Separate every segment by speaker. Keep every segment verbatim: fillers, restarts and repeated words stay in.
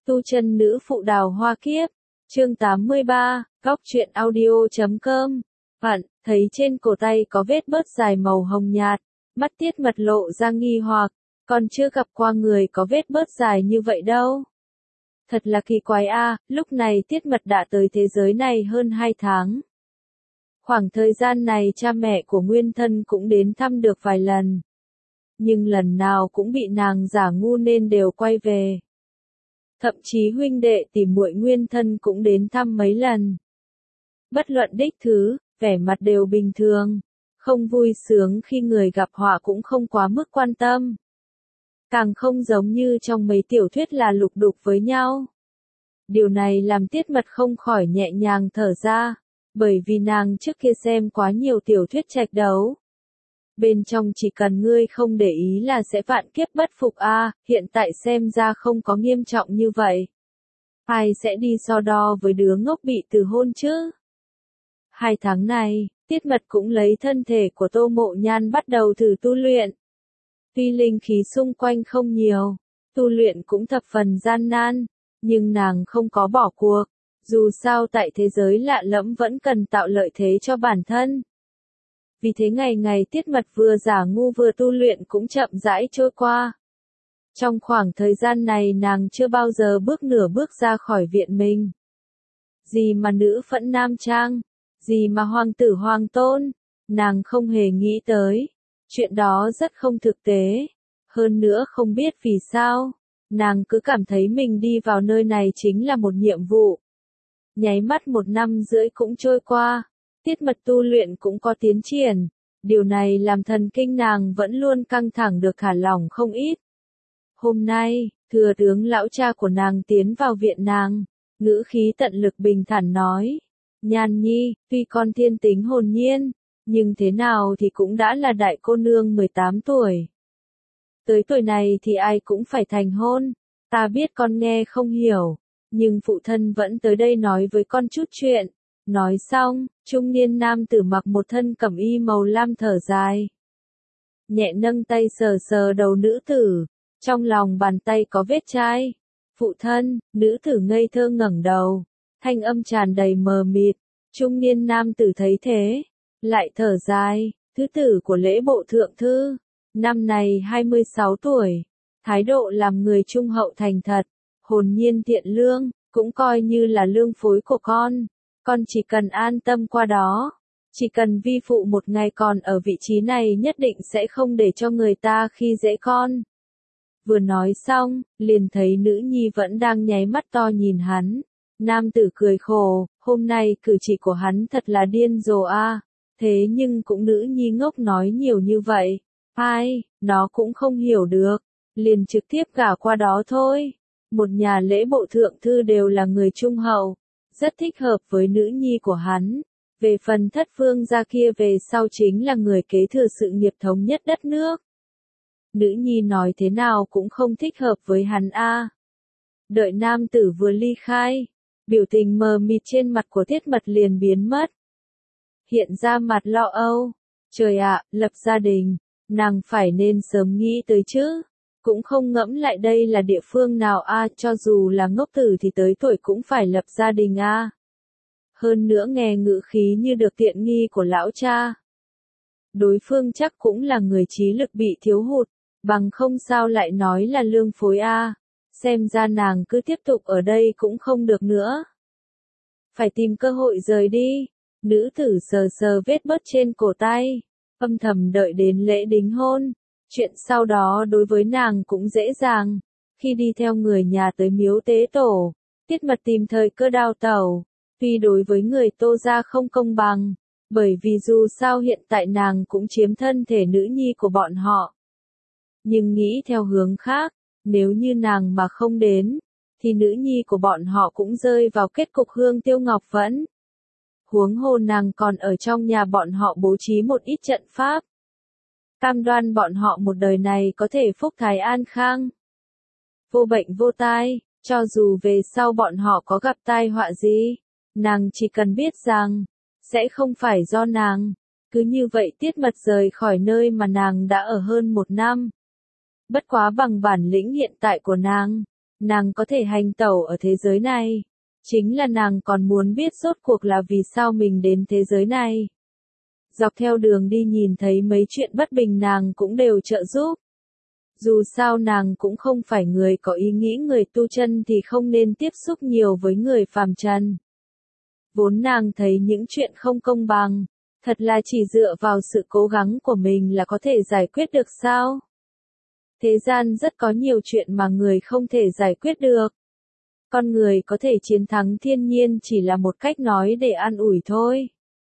Speaker 1: Tu chân nữ phụ đào hoa kiếp, chương tám mươi ba, góc truyện audio chấm com. Bạn, thấy trên cổ tay có vết bớt dài màu hồng nhạt, mắt Tiết Mật lộ ra nghi hoặc, còn chưa gặp qua người có vết bớt dài như vậy đâu. Thật là kỳ quái a, lúc này Tiết Mật đã tới thế giới này hơn hai tháng. Khoảng thời gian này cha mẹ của Nguyên Thân cũng đến thăm được vài lần. Nhưng lần nào cũng bị nàng giả ngu nên đều quay về. Thậm chí huynh đệ tỷ muội Nguyên Thân cũng đến thăm mấy lần. Bất luận đích thứ, vẻ mặt đều bình thường, không vui sướng khi người gặp họa cũng không quá mức quan tâm. Càng không giống như trong mấy tiểu thuyết là lục đục với nhau. Điều này làm Tiết Mật không khỏi nhẹ nhàng thở ra, bởi vì nàng trước kia xem quá nhiều tiểu thuyết trạch đấu. Bên trong chỉ cần ngươi không để ý là sẽ vạn kiếp bất phục a, à, hiện tại xem ra không có nghiêm trọng như vậy. Ai sẽ đi so đo với đứa ngốc bị từ hôn chứ? Hai tháng này, Tiết Mật cũng lấy thân thể của Tô Mộ Nhan bắt đầu thử tu luyện. Tuy linh khí xung quanh không nhiều, tu luyện cũng thập phần gian nan, nhưng nàng không có bỏ cuộc, dù sao tại thế giới lạ lẫm vẫn cần tạo lợi thế cho bản thân. Vì thế ngày ngày Tiết Mật vừa giả ngu vừa tu luyện cũng chậm rãi trôi qua. Trong khoảng thời gian này nàng chưa bao giờ bước nửa bước ra khỏi viện mình. Gì mà nữ phẫn nam trang, gì mà hoàng tử hoàng tôn, nàng không hề nghĩ tới. Chuyện đó rất không thực tế. Hơn nữa không biết vì sao, nàng cứ cảm thấy mình đi vào nơi này chính là một nhiệm vụ. Nháy mắt một năm rưỡi cũng trôi qua. Tiết Mật tu luyện cũng có tiến triển, điều này làm thần kinh nàng vẫn luôn căng thẳng được thả lỏng không ít. Hôm nay, thừa tướng lão cha của nàng tiến vào viện nàng, ngữ khí tận lực bình thản nói, Nhan Nhi, tuy con thiên tính hồn nhiên, nhưng thế nào thì cũng đã là đại cô nương mười tám tuổi. Tới tuổi này thì ai cũng phải thành hôn, ta biết con nghe không hiểu, nhưng phụ thân vẫn tới đây nói với con chút chuyện. Nói xong, trung niên nam tử mặc một thân cẩm y màu lam thở dài. Nhẹ nâng tay sờ sờ đầu nữ tử, trong lòng bàn tay có vết chai. Phụ thân, nữ tử ngây thơ ngẩng đầu, thanh âm tràn đầy mờ mịt. Trung niên nam tử thấy thế, lại thở dài, thứ tử của lễ bộ thượng thư, năm này hai mươi sáu tuổi, thái độ làm người trung hậu thành thật, hồn nhiên thiện lương, cũng coi như là lương phối của con. Con chỉ cần an tâm qua đó, chỉ cần vi phụ một ngày còn ở vị trí này nhất định sẽ không để cho người ta khi dễ con. Vừa nói xong, liền thấy nữ nhi vẫn đang nháy mắt to nhìn hắn. Nam tử cười khổ, hôm nay cử chỉ của hắn thật là điên rồ a. Thế nhưng cũng nữ nhi ngốc nói nhiều như vậy. Ai, nó cũng không hiểu được, liền trực tiếp gả qua đó thôi. Một nhà lễ bộ thượng thư đều là người trung hậu. Rất thích hợp với nữ nhi của hắn. Về phần thất vương gia kia về sau chính là người kế thừa sự nghiệp thống nhất đất nước. Nữ nhi nói thế nào cũng không thích hợp với hắn a. Đợi nam tử vừa ly khai, biểu tình mờ mịt trên mặt của Tiết Mật liền biến mất. Hiện ra mặt lo âu. Trời ạ, lập gia đình, nàng phải nên sớm nghĩ tới chứ. Cũng không ngẫm lại đây là địa phương nào a, à, cho dù là ngốc tử thì tới tuổi cũng phải lập gia đình a. À. Hơn nữa nghe ngữ khí như được tiện nghi của lão cha. Đối phương chắc cũng là người trí lực bị thiếu hụt, bằng không sao lại nói là lương phối a. À. Xem ra nàng cứ tiếp tục ở đây cũng không được nữa. Phải tìm cơ hội rời đi. Nữ tử sờ sờ vết bớt trên cổ tay, âm thầm đợi đến lễ đính hôn. Chuyện sau đó đối với nàng cũng dễ dàng. Khi đi theo người nhà tới miếu tế tổ, Tiết Mật tìm thời cơ đào tẩu. Tuy đối với người Tô gia không công bằng, bởi vì dù sao hiện tại nàng cũng chiếm thân thể nữ nhi của bọn họ. Nhưng nghĩ theo hướng khác, nếu như nàng mà không đến, thì nữ nhi của bọn họ cũng rơi vào kết cục Hương Tiêu Ngọc Vẫn. Huống hồ nàng còn ở trong nhà bọn họ bố trí một ít trận pháp. Cam đoan bọn họ một đời này có thể phúc thái an khang. Vô bệnh vô tai, cho dù về sau bọn họ có gặp tai họa gì, nàng chỉ cần biết rằng, sẽ không phải do nàng. Cứ như vậy Tiết Mật rời khỏi nơi mà nàng đã ở hơn một năm. Bất quá bằng bản lĩnh hiện tại của nàng, nàng có thể hành tẩu ở thế giới này. Chính là nàng còn muốn biết rốt cuộc là vì sao mình đến thế giới này. Dọc theo đường đi nhìn thấy mấy chuyện bất bình nàng cũng đều trợ giúp. Dù sao nàng cũng không phải người có ý nghĩ người tu chân thì không nên tiếp xúc nhiều với người phàm trần. Vốn nàng thấy những chuyện không công bằng, thật là chỉ dựa vào sự cố gắng của mình là có thể giải quyết được sao? Thế gian rất có nhiều chuyện mà người không thể giải quyết được. Con người có thể chiến thắng thiên nhiên chỉ là một cách nói để an ủi thôi.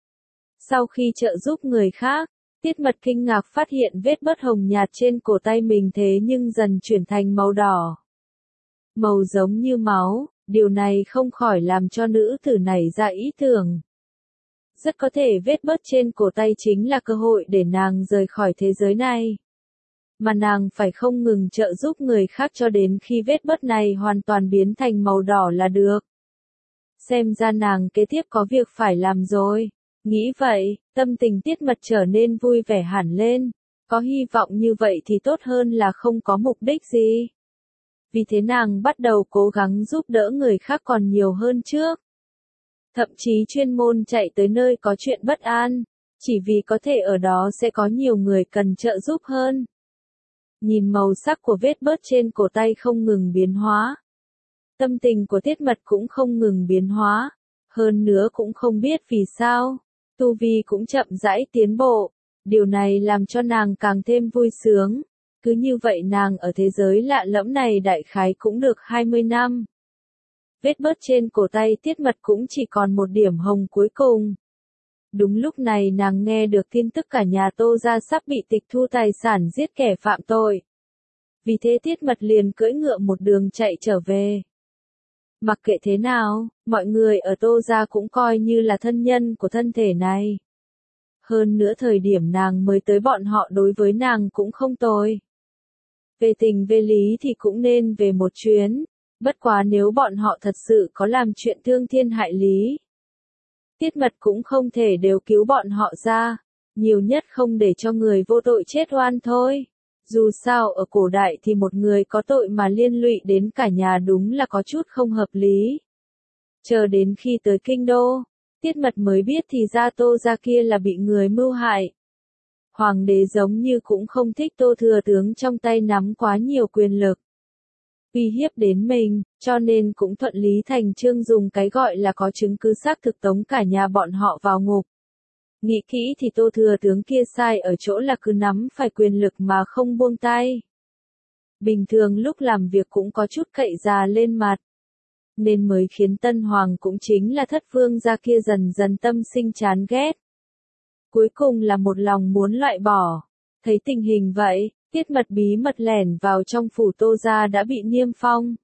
Speaker 1: Sau khi trợ giúp người khác, Tiết Mật kinh ngạc phát hiện vết bớt hồng nhạt trên cổ tay mình thế nhưng dần chuyển thành màu đỏ. Màu giống như máu, điều này không khỏi làm cho nữ tử nảy ra ý tưởng. Rất có thể vết bớt trên cổ tay chính là cơ hội để nàng rời khỏi thế giới này. Mà nàng phải không ngừng trợ giúp người khác cho đến khi vết bớt này hoàn toàn biến thành màu đỏ là được. Xem ra nàng kế tiếp có việc phải làm rồi. Nghĩ vậy, tâm tình Tiết Mật trở nên vui vẻ hẳn lên. Có hy vọng như vậy thì tốt hơn là không có mục đích gì. Vì thế nàng bắt đầu cố gắng giúp đỡ người khác còn nhiều hơn trước. Thậm chí chuyên môn chạy tới nơi có chuyện bất an, chỉ vì có thể ở đó sẽ có nhiều người cần trợ giúp hơn. Nhìn màu sắc của vết bớt trên cổ tay không ngừng biến hóa. Tâm tình của Tiết Mật cũng không ngừng biến hóa. Hơn nữa cũng không biết vì sao. Tu vi cũng chậm rãi tiến bộ. Điều này làm cho nàng càng thêm vui sướng. Cứ như vậy nàng ở thế giới lạ lẫm này đại khái cũng được hai mươi năm. Vết bớt trên cổ tay Tiết Mật cũng chỉ còn một điểm hồng cuối cùng. Đúng lúc này nàng nghe được tin tức cả nhà Tô gia sắp bị tịch thu tài sản giết kẻ phạm tội. Vì thế Tiết Mật liền cưỡi ngựa một đường chạy trở về. Mặc kệ thế nào, mọi người ở Tô gia cũng coi như là thân nhân của thân thể này. Hơn nữa thời điểm nàng mới tới bọn họ đối với nàng cũng không tồi. Về tình về lý thì cũng nên về một chuyến, bất quá nếu bọn họ thật sự có làm chuyện thương thiên hại lý. Tiết Mật cũng không thể đều cứu bọn họ ra, nhiều nhất không để cho người vô tội chết oan thôi. Dù sao ở cổ đại thì một người có tội mà liên lụy đến cả nhà đúng là có chút không hợp lý. Chờ đến khi tới kinh đô, Tiết Mật mới biết thì ra Tô gia kia là bị người mưu hại. Hoàng đế giống như cũng không thích Tô thừa tướng trong tay nắm quá nhiều quyền lực. Uy hiếp đến mình, cho nên cũng thuận lý thành chương dùng cái gọi là có chứng cứ xác thực tống cả nhà bọn họ vào ngục. Nghĩ kỹ thì Tô thừa tướng kia sai ở chỗ là cứ nắm phải quyền lực mà không buông tay. Bình thường lúc làm việc cũng có chút cậy già lên mặt. Nên mới khiến Tân Hoàng cũng chính là Thất Vương gia kia dần dần tâm sinh chán ghét. Cuối cùng là một lòng muốn loại bỏ. Thấy tình hình vậy, Tiết Mật bí mật lẻn vào trong phủ Tô gia đã bị niêm phong.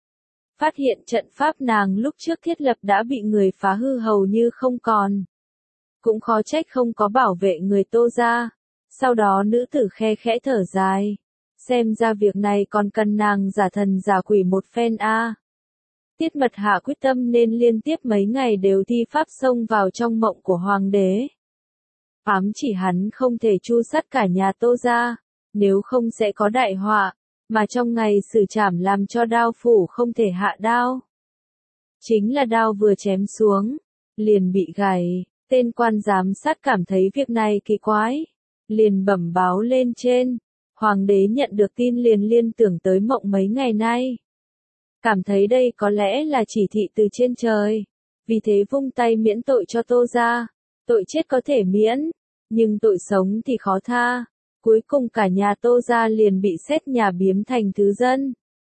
Speaker 1: Phát hiện trận pháp nàng lúc trước thiết lập đã bị người phá hư hầu như không còn. Cũng khó trách không có bảo vệ người Tô gia. Sau đó nữ tử khe khẽ thở dài. Xem ra việc này còn cần nàng giả thần giả quỷ một phen a. À. Tiết Mật hạ quyết tâm nên liên tiếp mấy ngày đều thi pháp xông vào trong mộng của hoàng đế. Ám chỉ hắn không thể tru sát cả nhà Tô gia, nếu không sẽ có đại họa, mà trong ngày xử trảm làm cho đao phủ không thể hạ đao. Chính là đao vừa chém xuống, liền bị gãy, tên quan giám sát cảm thấy việc này kỳ quái, liền bẩm báo lên trên. Hoàng đế nhận được tin liền liên tưởng tới mộng mấy ngày nay. Cảm thấy đây có lẽ là chỉ thị từ trên trời, vì thế vung tay miễn tội cho Tô gia. Tội chết có thể miễn, nhưng tội sống thì khó tha. Cuối cùng cả nhà Tô gia liền bị xét nhà biếm thành thứ dân.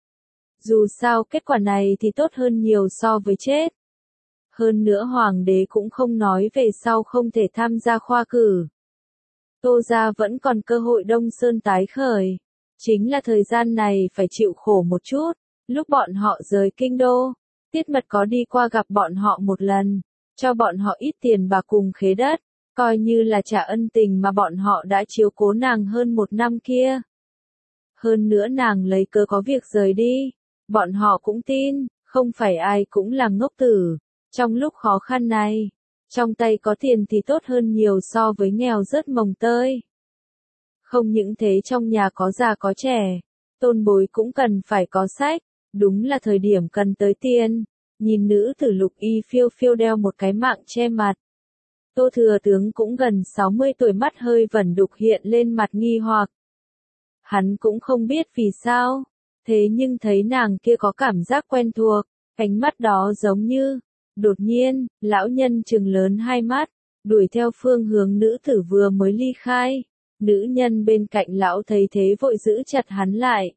Speaker 1: Dù sao kết quả này thì tốt hơn nhiều so với chết. Hơn nữa hoàng đế cũng không nói về sau không thể tham gia khoa cử. Tô gia vẫn còn cơ hội Đông Sơn tái khởi. Chính là thời gian này phải chịu khổ một chút. Lúc bọn họ rời kinh đô, Tiết Mật có đi qua gặp bọn họ một lần, cho bọn họ ít tiền bạc cùng khế đất, coi như là trả ân tình mà bọn họ đã chiếu cố nàng hơn một năm kia. Hơn nữa nàng lấy cớ có việc rời đi, bọn họ cũng tin, không phải ai cũng là ngốc tử. Trong lúc khó khăn này, trong tay có tiền thì tốt hơn nhiều so với nghèo rớt mồng tơi. Không những thế trong nhà có già có trẻ, tôn bối cũng cần phải có sách, Đúng là thời điểm cần tới tiền. Nhìn nữ tử lục y phiêu phiêu đeo một cái mạng che mặt. Tô Thừa Tướng cũng gần sáu mươi tuổi, mắt hơi vẩn đục hiện lên mặt nghi hoặc. Hắn cũng không biết vì sao, thế nhưng thấy nàng kia có cảm giác quen thuộc, ánh mắt đó giống như. Đột nhiên, lão nhân trừng lớn hai mắt, đuổi theo phương hướng nữ tử vừa mới ly khai. Nữ nhân bên cạnh lão thấy thế vội giữ chặt hắn lại.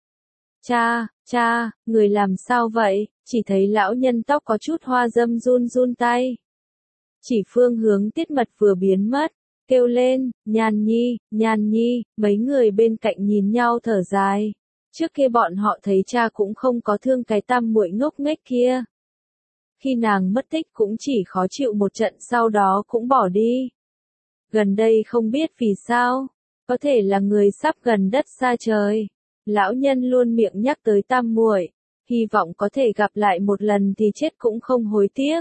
Speaker 1: Cha, cha, người làm sao vậy? Chỉ thấy lão nhân tóc có chút hoa râm run run tay. Chỉ phương hướng Tiết Mật vừa biến mất, kêu lên, Nhàn Nhi, Nhàn Nhi, mấy người bên cạnh nhìn nhau thở dài. Trước kia bọn họ thấy cha cũng không có thương cái tam muội ngốc nghếch kia. Khi nàng mất tích cũng chỉ khó chịu một trận, sau đó cũng bỏ đi. Gần đây không biết vì sao, có thể là người sắp gần đất xa trời. Lão nhân luôn miệng nhắc tới tam muội, hy vọng có thể gặp lại một lần thì chết cũng không hối tiếc.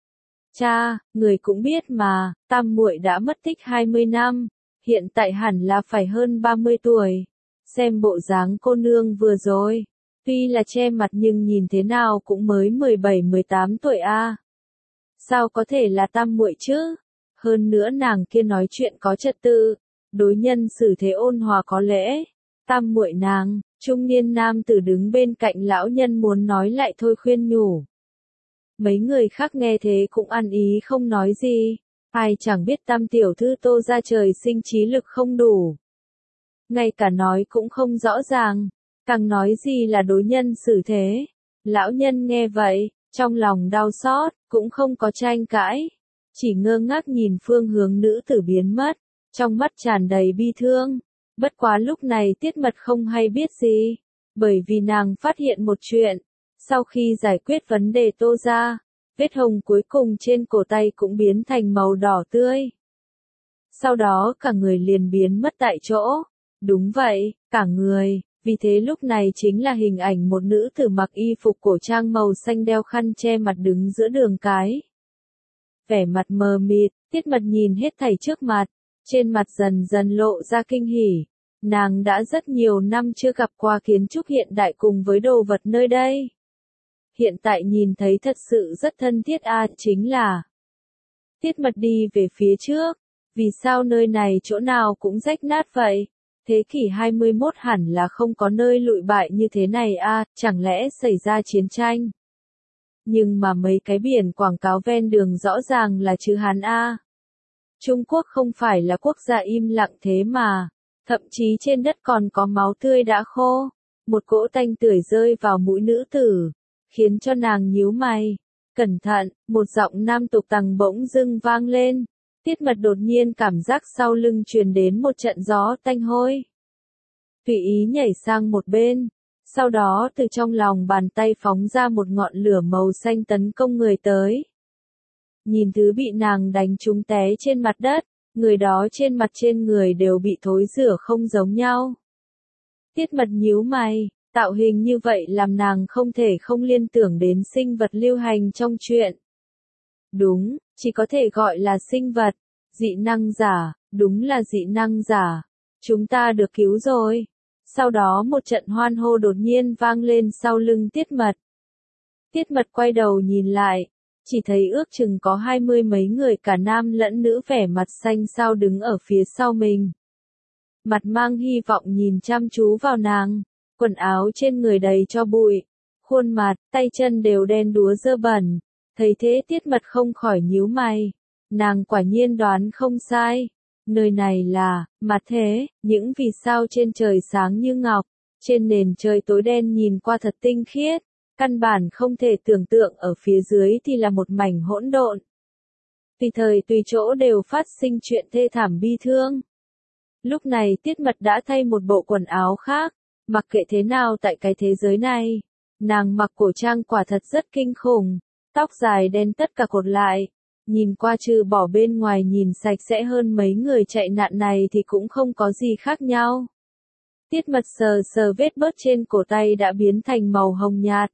Speaker 1: Cha, người cũng biết mà, tam muội đã mất tích hai mươi năm, hiện tại hẳn là phải hơn ba mươi tuổi. Xem bộ dáng cô nương vừa rồi, tuy là che mặt nhưng nhìn thế nào cũng mới mười bảy mười tám tuổi a. À. Sao có thể là tam muội chứ? Hơn nữa nàng kia nói chuyện có trật tự, đối nhân xử thế ôn hòa có lễ. Tam muội nàng, trung niên nam tử đứng bên cạnh lão nhân muốn nói lại thôi khuyên nhủ. Mấy người khác nghe thế cũng ăn ý không nói gì, ai chẳng biết tam tiểu thư Tô ra trời sinh trí lực không đủ. Ngay cả nói cũng không rõ ràng, càng nói gì là đối nhân xử thế. Lão nhân nghe vậy, trong lòng đau xót, cũng không có tranh cãi, chỉ ngơ ngác nhìn phương hướng nữ tử biến mất, trong mắt tràn đầy bi thương. Bất quá lúc này Tiết Mật không hay biết gì, bởi vì nàng phát hiện một chuyện, sau khi giải quyết vấn đề Tô ra, vết hồng cuối cùng trên cổ tay cũng biến thành màu đỏ tươi. Sau đó cả người liền biến mất tại chỗ. Đúng vậy, cả người, vì thế lúc này chính là hình ảnh một nữ tử mặc y phục cổ trang màu xanh đeo khăn che mặt đứng giữa đường cái. Vẻ mặt mờ mịt, Tiết Mật nhìn hết thảy trước mặt, trên mặt dần dần lộ ra kinh hỉ. Nàng đã rất nhiều năm chưa gặp qua kiến trúc hiện đại cùng với đồ vật nơi đây. Hiện tại nhìn thấy thật sự rất thân thiết a, à, chính là. Tiết Mật đi về phía trước, vì sao nơi này chỗ nào cũng rách nát vậy? Thế kỷ hai mươi mốt hẳn là không có nơi lụi bại như thế này a, à, chẳng lẽ xảy ra chiến tranh? Nhưng mà mấy cái biển quảng cáo ven đường rõ ràng là chữ Hán a. À. Trung Quốc không phải là quốc gia im lặng thế mà, thậm chí trên đất còn có máu tươi đã khô. Một cỗ tanh tưởi rơi vào mũi nữ tử, khiến cho nàng nhíu mày. Cẩn thận, một giọng nam tục tằng bỗng dưng vang lên. Tiết Mật đột nhiên cảm giác sau lưng truyền đến một trận gió tanh hôi. Tùy ý nhảy sang một bên, sau đó từ trong lòng bàn tay phóng ra một ngọn lửa màu xanh tấn công người tới. Nhìn thứ bị nàng đánh trúng té trên mặt đất, người đó trên mặt trên người đều bị thối rữa không giống nhau. Tiết Mật nhíu mày, tạo hình như vậy làm nàng không thể không liên tưởng đến sinh vật lưu hành trong truyện. Đúng, chỉ có thể gọi là sinh vật, dị năng giả, đúng là dị năng giả. Chúng ta được cứu rồi. Sau đó một trận hoan hô đột nhiên vang lên sau lưng Tiết Mật. Tiết Mật quay đầu nhìn lại, chỉ thấy ước chừng có hai mươi mấy người cả nam lẫn nữ vẻ mặt xanh xao đứng ở phía sau mình. Mặt mang hy vọng nhìn chăm chú vào nàng, quần áo trên người đầy cho bụi, khuôn mặt, tay chân đều đen đúa dơ bẩn. Thấy thế Tiết Mật không khỏi nhíu mày, nàng quả nhiên đoán không sai. Nơi này là, mặt thế, những vì sao trên trời sáng như ngọc, trên nền trời tối đen nhìn qua thật tinh khiết, căn bản không thể tưởng tượng ở phía dưới thì là một mảnh hỗn độn. Tùy thời tùy chỗ đều phát sinh chuyện thê thảm bi thương. Lúc này Tiết Mật đã thay một bộ quần áo khác, mặc kệ thế nào tại cái thế giới này, nàng mặc cổ trang quả thật rất kinh khủng, tóc dài đen tất cả cột lại. Nhìn qua trừ bỏ bên ngoài nhìn sạch sẽ hơn mấy người chạy nạn này thì cũng không có gì khác nhau. Tiết Mật sờ sờ vết bớt trên cổ tay đã biến thành màu hồng nhạt.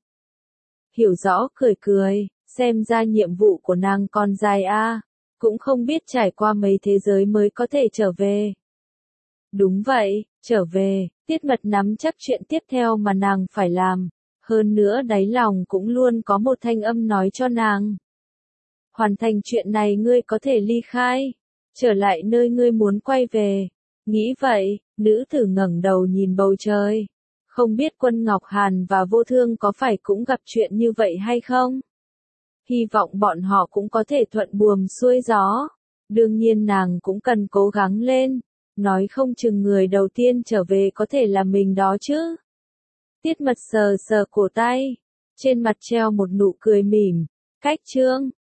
Speaker 1: Hiểu rõ cười cười, xem ra nhiệm vụ của nàng còn dài a, à, cũng không biết trải qua mấy thế giới mới có thể trở về. Đúng vậy, trở về, Tiết Mật nắm chắc chuyện tiếp theo mà nàng phải làm. Hơn nữa đáy lòng cũng luôn có một thanh âm nói cho nàng. Hoàn thành chuyện này ngươi có thể ly khai, trở lại nơi ngươi muốn quay về. Nghĩ vậy, nữ tử ngẩng đầu nhìn bầu trời. Không biết Quân Ngọc Hàn và Vô Thương có phải cũng gặp chuyện như vậy hay không? Hy vọng bọn họ cũng có thể thuận buồm xuôi gió. Đương nhiên nàng cũng cần cố gắng lên. Nói không chừng người đầu tiên trở về có thể là mình đó chứ. Tiết Mật sờ sờ cổ tay. Trên mặt treo một nụ cười mỉm. Cách chương.